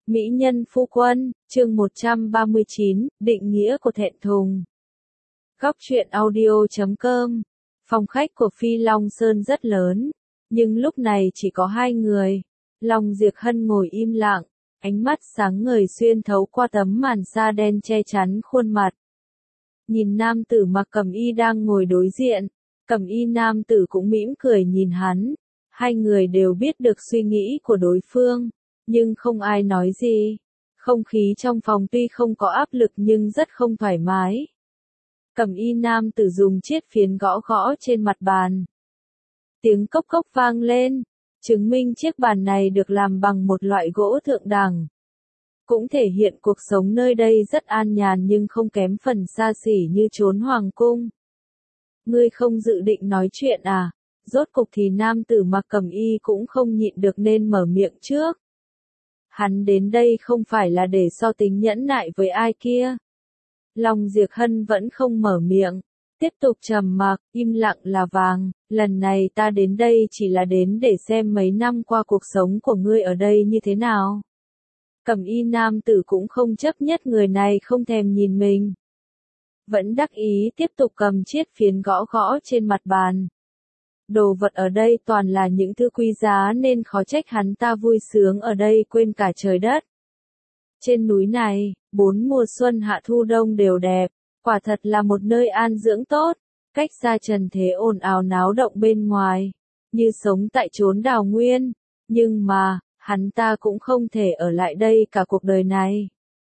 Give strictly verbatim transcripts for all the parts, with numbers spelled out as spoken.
Mỹ nhân phu quân, chương một trăm ba mươi chín, định nghĩa của thẹn thùng. Góc truyện audio chấm com. Phòng khách của Phi Long Sơn rất lớn, nhưng lúc này chỉ có hai người. Long Diệp Hân ngồi im lặng, ánh mắt sáng ngời xuyên thấu qua tấm màn sa đen che chắn khuôn mặt. Nhìn nam tử mặc cẩm y đang ngồi đối diện, cẩm y nam tử cũng mỉm cười nhìn hắn. Hai người đều biết được suy nghĩ của đối phương, nhưng không ai nói gì. Không khí trong phòng tuy không có áp lực nhưng rất không thoải mái. Cẩm y nam tử dùng chiếc phiến gõ gõ trên mặt bàn. Tiếng cốc cốc vang lên, chứng minh chiếc bàn này được làm bằng một loại gỗ thượng đẳng. Cũng thể hiện cuộc sống nơi đây rất an nhàn nhưng không kém phần xa xỉ như chốn hoàng cung. Ngươi không dự định nói chuyện à? Rốt cục thì nam tử mặc cẩm y cũng không nhịn được nên mở miệng trước. Hắn đến đây không phải là để so tính nhẫn nại với ai kia. Long Diệp Hân vẫn không mở miệng, tiếp tục trầm mặc, im lặng là vàng. Lần này ta đến đây chỉ là đến để xem mấy năm qua cuộc sống của ngươi ở đây như thế nào. Cẩm y nam tử cũng không chấp nhất người này không thèm nhìn mình. Vẫn đắc ý tiếp tục cầm chiếc phiến gõ gõ trên mặt bàn. Đồ vật ở đây toàn là những thứ quý giá nên khó trách hắn ta vui sướng ở đây quên cả trời đất. Trên núi này, bốn mùa xuân hạ thu đông đều đẹp, quả thật là một nơi an dưỡng tốt, cách xa trần thế ồn ào náo động bên ngoài, như sống tại chốn đào nguyên, nhưng mà, hắn ta cũng không thể ở lại đây cả cuộc đời này.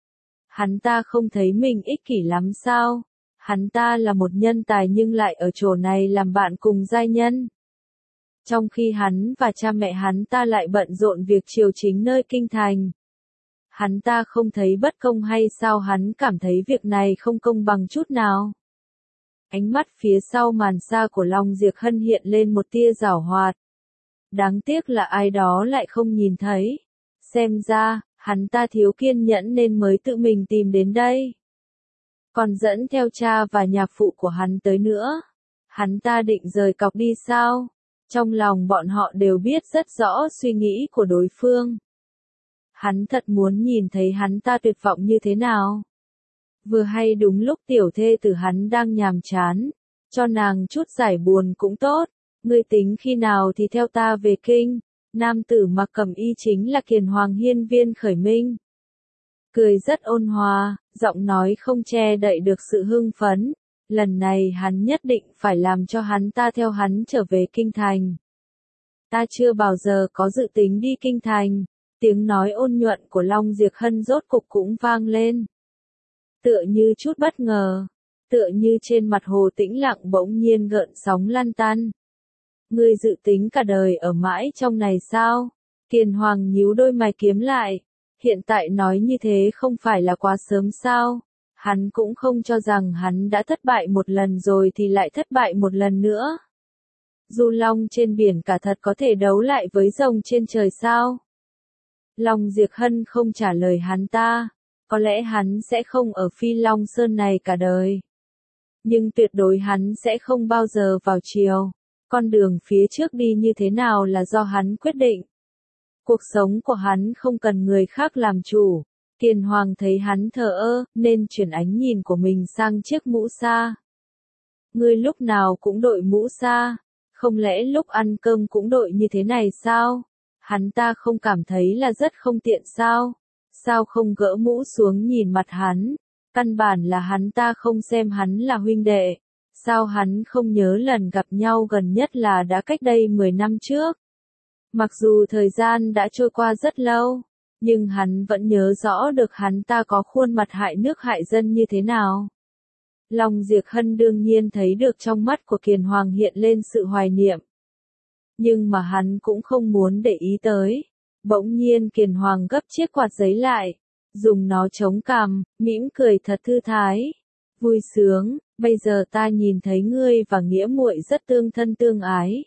Hắn ta không thấy mình ích kỷ lắm sao? Hắn ta là một nhân tài nhưng lại ở chỗ này làm bạn cùng giai nhân. Trong khi hắn và cha mẹ hắn ta lại bận rộn việc triều chính nơi kinh thành. Hắn ta không thấy bất công hay sao? Hắn cảm thấy việc này không công bằng chút nào. Ánh mắt phía sau màn sa của Long Diệp Hân hiện lên một tia giảo hoạt. Đáng tiếc là ai đó lại không nhìn thấy. Xem ra, hắn ta thiếu kiên nhẫn nên mới tự mình tìm đến đây. Còn dẫn theo cha và nhạc phụ của hắn tới nữa. Hắn ta định rời cọc đi sao? Trong lòng bọn họ đều biết rất rõ suy nghĩ của đối phương. Hắn thật muốn nhìn thấy hắn ta tuyệt vọng như thế nào. Vừa hay đúng lúc tiểu thê tử hắn đang nhàm chán, cho nàng chút giải buồn cũng tốt. Ngươi tính khi nào thì theo ta về kinh. Nam tử mặc cẩm y chính là Kiền Hoàng hiên viên Khởi Minh. Cười rất ôn hòa, giọng nói không che đậy được sự hưng phấn. Lần này hắn nhất định phải làm cho hắn ta theo hắn trở về kinh thành. Ta chưa bao giờ có dự tính đi kinh thành. Tiếng nói ôn nhuận của Long Diệp Hân rốt cục cũng vang lên. Tựa như chút bất ngờ, tựa như trên mặt hồ tĩnh lặng bỗng nhiên gợn sóng lăn tăn. Ngươi dự tính cả đời ở mãi trong này sao? Kiền Hoàng nhíu đôi mày kiếm lại. Hiện tại nói như thế không phải là quá sớm sao? Hắn cũng không cho rằng hắn đã thất bại một lần rồi thì lại thất bại một lần nữa. Du long trên biển cả thật có thể đấu lại với rồng trên trời sao? Long Diệp Hân không trả lời hắn ta. Có lẽ hắn sẽ không ở Phi Long Sơn này cả đời. Nhưng tuyệt đối hắn sẽ không bao giờ vào chiều. Con đường phía trước đi như thế nào là do hắn quyết định. Cuộc sống của hắn không cần người khác làm chủ. Kiền Hoàng thấy hắn thờ ơ, nên chuyển ánh nhìn của mình sang chiếc mũ sa. Ngươi lúc nào cũng đội mũ sa, không lẽ lúc ăn cơm cũng đội như thế này sao? Hắn ta không cảm thấy là rất không tiện sao? Sao không gỡ mũ xuống nhìn mặt hắn? Căn bản là hắn ta không xem hắn là huynh đệ. Sao hắn không nhớ lần gặp nhau gần nhất là đã cách đây mười năm trước? Mặc dù thời gian đã trôi qua rất lâu, nhưng hắn vẫn nhớ rõ được hắn ta có khuôn mặt hại nước hại dân như thế nào. Long Diệp Hân đương nhiên thấy được trong mắt của Kiền Hoàng hiện lên sự hoài niệm. Nhưng mà hắn cũng không muốn để ý tới. Bỗng nhiên Kiền Hoàng gấp chiếc quạt giấy lại, dùng nó chống cằm, mỉm cười thật thư thái. Vui sướng, bây giờ ta nhìn thấy ngươi và nghĩa muội rất tương thân tương ái.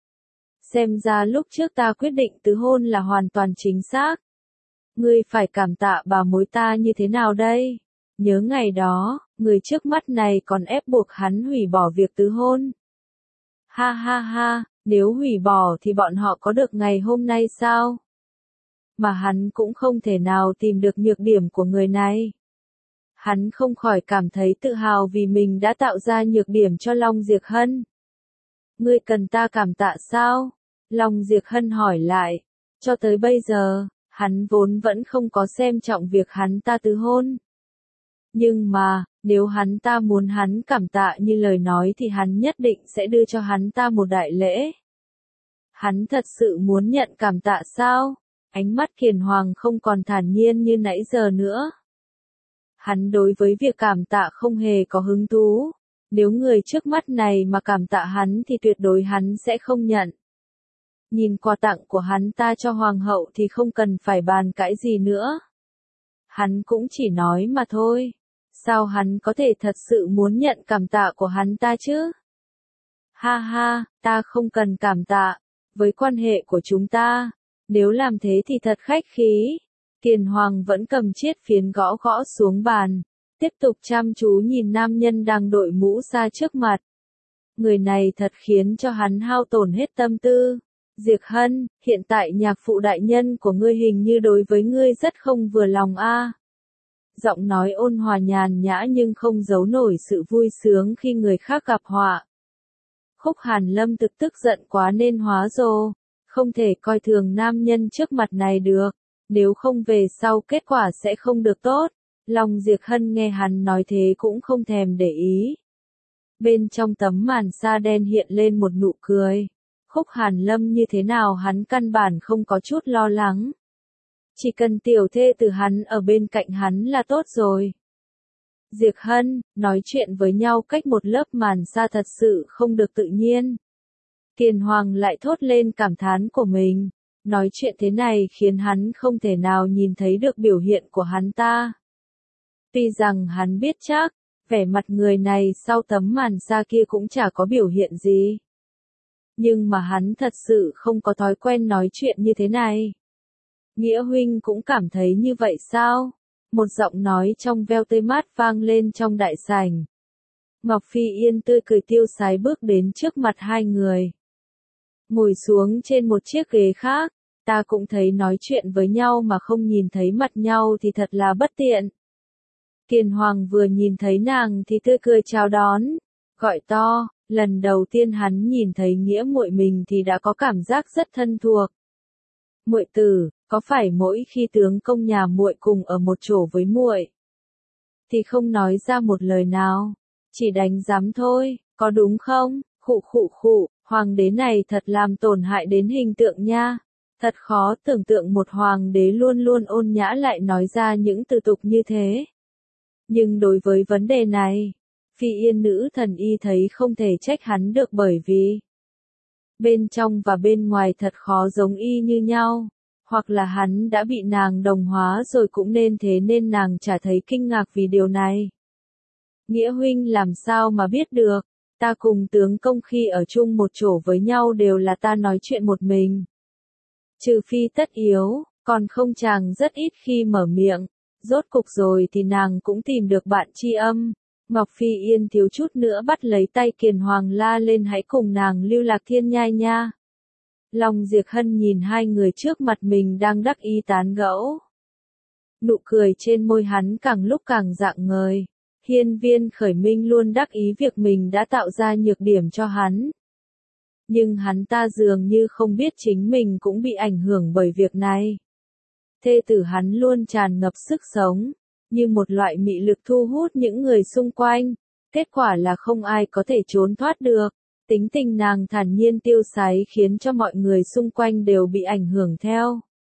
Xem ra lúc trước ta quyết định tứ hôn là hoàn toàn chính xác. Ngươi phải cảm tạ bà mối ta như thế nào đây? Nhớ ngày đó, người trước mắt này còn ép buộc hắn hủy bỏ việc tứ hôn. Ha ha ha, nếu hủy bỏ thì bọn họ có được ngày hôm nay sao? mà hắn cũng không thể nào tìm được nhược điểm của người này. Hắn không khỏi cảm thấy tự hào vì mình đã tạo ra nhược điểm cho Long Diệc Hân. Ngươi cần ta cảm tạ sao? Long Diệc Hân hỏi lại. Cho tới bây giờ, hắn vốn vẫn không có xem trọng việc hắn ta từ hôn. Nhưng mà, nếu hắn ta muốn hắn cảm tạ như lời nói thì hắn nhất định sẽ đưa cho hắn ta một đại lễ. Hắn thật sự muốn nhận cảm tạ sao? Ánh mắt Kiền Hoàng không còn thản nhiên như nãy giờ nữa. Hắn đối với việc cảm tạ không hề có hứng thú. Nếu người trước mắt này mà cảm tạ hắn thì tuyệt đối hắn sẽ không nhận. Nhìn quà tặng của hắn ta cho hoàng hậu thì không cần phải bàn cãi gì nữa. Hắn cũng chỉ nói mà thôi. Sao hắn có thể thật sự muốn nhận cảm tạ của hắn ta chứ? Ha ha, ta không cần cảm tạ. Với quan hệ của chúng ta, nếu làm thế thì thật khách khí. Kiền Hoàng vẫn cầm chiếc phiến gõ gõ xuống bàn, tiếp tục chăm chú nhìn nam nhân đang đội mũ ra trước mặt. Người này thật khiến cho hắn hao tổn hết tâm tư. Diệc Hân, hiện tại nhạc phụ đại nhân của ngươi hình như đối với ngươi rất không vừa lòng a. Giọng nói ôn hòa nhàn nhã nhưng không giấu nổi sự vui sướng khi người khác gặp họa. Khúc Hàn Lâm thực tức giận quá nên hóa rồ, không thể coi thường nam nhân trước mặt này được, nếu không về sau kết quả sẽ không được tốt. Long Diệc Hân nghe hắn nói thế cũng không thèm để ý. Bên trong tấm màn sa đen hiện lên một nụ cười. Khúc Hàn Lâm như thế nào hắn căn bản không có chút lo lắng. Chỉ cần tiểu thê từ hắn ở bên cạnh hắn là tốt rồi. Diệc Hân, nói chuyện với nhau cách một lớp màn sa thật sự không được tự nhiên. Kiền Hoàng lại thốt lên cảm thán của mình. Nói chuyện thế này khiến hắn không thể nào nhìn thấy được biểu hiện của hắn ta. Tuy rằng hắn biết chắc, vẻ mặt người này sau tấm màn sa kia cũng chả có biểu hiện gì. Nhưng mà hắn thật sự không có thói quen nói chuyện như thế này. Nghĩa huynh cũng cảm thấy như vậy sao? Một giọng nói trong veo tươi mát vang lên trong đại sảnh. Ngọc Phi Yên tươi cười tiêu sái bước đến trước mặt hai người. Ngồi xuống trên một chiếc ghế khác, ta cũng thấy nói chuyện với nhau mà không nhìn thấy mặt nhau thì thật là bất tiện. Kiền Hoàng vừa nhìn thấy nàng thì tươi cười chào đón, gọi to, lần đầu tiên hắn nhìn thấy nghĩa muội mình thì đã có cảm giác rất thân thuộc. Muội tử, có phải mỗi khi tướng công nhà muội cùng ở một chỗ với muội thì không nói ra một lời nào, chỉ đánh giám thôi, có đúng không? Khụ khụ khụ, hoàng đế này thật làm tổn hại đến hình tượng nha. Thật khó tưởng tượng một hoàng đế luôn luôn ôn nhã lại nói ra những từ tục như thế. Nhưng đối với vấn đề này, Phi Yên nữ thần y thấy không thể trách hắn được bởi vì bên trong và bên ngoài thật khó giống y như nhau, hoặc là hắn đã bị nàng đồng hóa rồi cũng nên thế nên nàng chả thấy kinh ngạc vì điều này. Nghĩa huynh làm sao mà biết được, ta cùng tướng công khi ở chung một chỗ với nhau đều là ta nói chuyện một mình. Trừ phi tất yếu, còn không chàng rất ít khi mở miệng, rốt cục rồi thì nàng cũng tìm được bạn tri âm. Ngọc Phi Yên thiếu chút nữa bắt lấy tay Kiền Hoàng la lên hãy cùng nàng lưu lạc thiên nhai nha. Long Diệc Hân nhìn hai người trước mặt mình đang đắc ý tán gẫu. Nụ cười trên môi hắn càng lúc càng rạng ngời. Hiên Viên Khởi Minh luôn đắc ý việc mình đã tạo ra nhược điểm cho hắn. Nhưng hắn ta dường như không biết chính mình cũng bị ảnh hưởng bởi việc này. Thê tử hắn luôn tràn ngập sức sống, như một loại mị lực thu hút những người xung quanh. Kết quả là không ai có thể trốn thoát được. Tính tình nàng thản nhiên tiêu sái khiến cho mọi người xung quanh đều bị ảnh hưởng theo.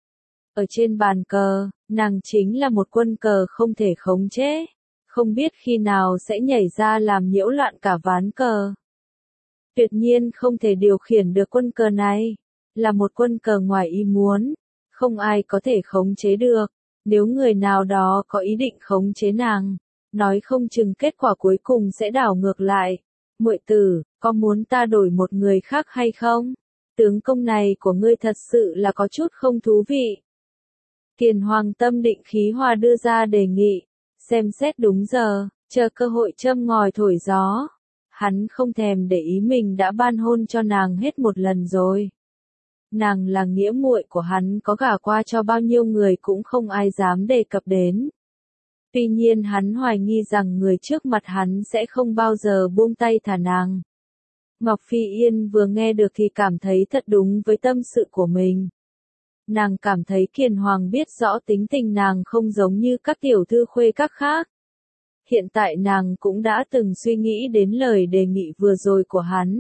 Ở trên bàn cờ, nàng chính là một quân cờ không thể khống chế, không biết khi nào sẽ nhảy ra làm nhiễu loạn cả ván cờ. Tuyệt nhiên không thể điều khiển được quân cờ này, là một quân cờ ngoài ý muốn, không ai có thể khống chế được. Nếu người nào đó có ý định khống chế nàng, nói không chừng kết quả cuối cùng sẽ đảo ngược lại. Muội tử, có muốn ta đổi một người khác hay không? Tướng công này của ngươi thật sự là có chút không thú vị. Kiền Hoàng tâm định khí hòa đưa ra đề nghị, xem xét đúng giờ, chờ cơ hội châm ngòi thổi gió. Hắn không thèm để ý mình đã ban hôn cho nàng hết một lần rồi. nàng là nghĩa muội của hắn, có gả qua cho bao nhiêu người cũng không ai dám đề cập đến. Tuy nhiên hắn hoài nghi rằng người trước mặt hắn sẽ không bao giờ buông tay thả nàng. Ngọc Phi Yên vừa nghe được thì cảm thấy thật đúng với tâm sự của mình. Nàng cảm thấy Kiền Hoàng biết rõ tính tình nàng không giống như các tiểu thư khuê các khác. Hiện tại nàng cũng đã từng suy nghĩ đến lời đề nghị vừa rồi của hắn.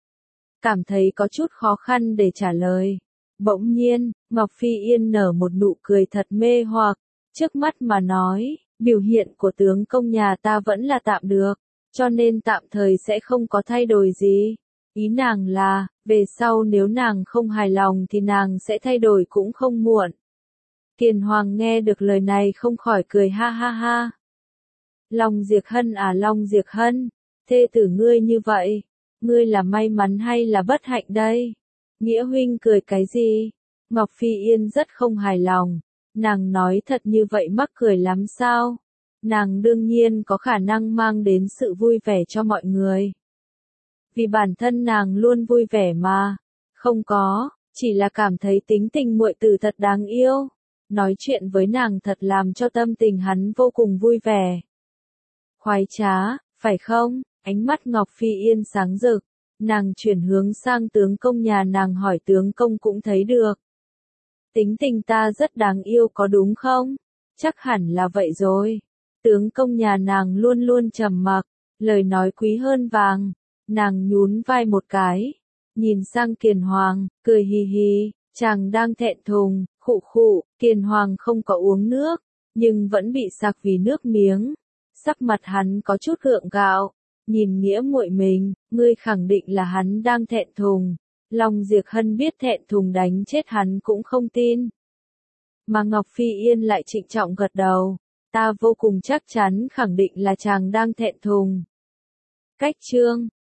Cảm thấy có chút khó khăn để trả lời. Bỗng nhiên, Ngọc Phi Yên nở một nụ cười thật mê hoặc, trước mắt mà nói, biểu hiện của tướng công nhà ta vẫn là tạm được, cho nên tạm thời sẽ không có thay đổi gì. Ý nàng là, về sau nếu nàng không hài lòng thì nàng sẽ thay đổi cũng không muộn. Kiền Hoàng nghe được lời này không khỏi cười ha ha ha. Long Diệc Hân à Long Diệc Hân, thê tử ngươi như vậy, ngươi là may mắn hay là bất hạnh đây? Nghĩa huynh cười cái gì? Ngọc Phi Yên rất không hài lòng, nàng nói thật như vậy mắc cười lắm sao? Nàng đương nhiên có khả năng mang đến sự vui vẻ cho mọi người. Vì bản thân nàng luôn vui vẻ mà. Không có, chỉ là cảm thấy tính tình muội tử thật đáng yêu. Nói chuyện với nàng thật làm cho tâm tình hắn vô cùng vui vẻ. Khoái trá, phải không? Ánh mắt Ngọc Phi Yên sáng rực. Nàng chuyển hướng sang tướng công nhà nàng hỏi tướng công cũng thấy được. Tính tình ta rất đáng yêu có đúng không? Chắc hẳn là vậy rồi. Tướng công nhà nàng luôn luôn trầm mặc, lời nói quý hơn vàng. Nàng nhún vai một cái, nhìn sang Kiền Hoàng, cười hì hì, chàng đang thẹn thùng, khụ khụ. Kiền Hoàng không có uống nước, nhưng vẫn bị sặc vì nước miếng. Sắc mặt hắn có chút gượng gạo, nhìn nghĩa muội mình, ngươi khẳng định là hắn đang thẹn thùng. Long Diệc Hân biết thẹn thùng đánh chết hắn cũng không tin. Mà Ngọc Phi Yên lại trịnh trọng gật đầu, ta vô cùng chắc chắn khẳng định là chàng đang thẹn thùng. Cách chương